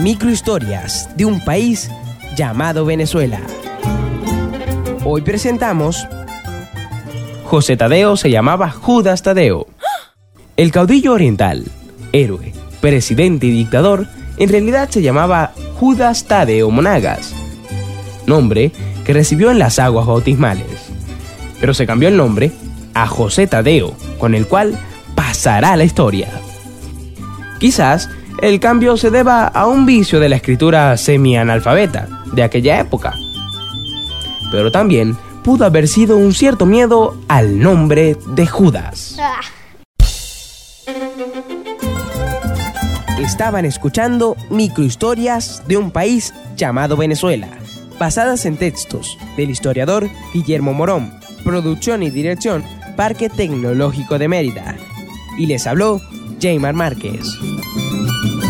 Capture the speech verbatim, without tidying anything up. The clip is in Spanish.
Microhistorias de un país llamado Venezuela. Hoy presentamos José Tadeo se llamaba Judas Tadeo. El caudillo oriental, héroe, presidente y dictador, en realidad se llamaba Judas Tadeo Monagas, nombre que recibió en las aguas bautismales, pero se cambió el nombre a José Tadeo, con el cual pasará a la historia. Quizás el cambio se deba a un vicio de la escritura semi-analfabeta de aquella época, pero también pudo haber sido un cierto miedo al nombre de Judas. Estaban escuchando Microhistorias de un país llamado Venezuela, basadas en textos del historiador Guillermo Morón, producción y dirección Parque Tecnológico de Mérida. Y les habló Jaymar Márquez.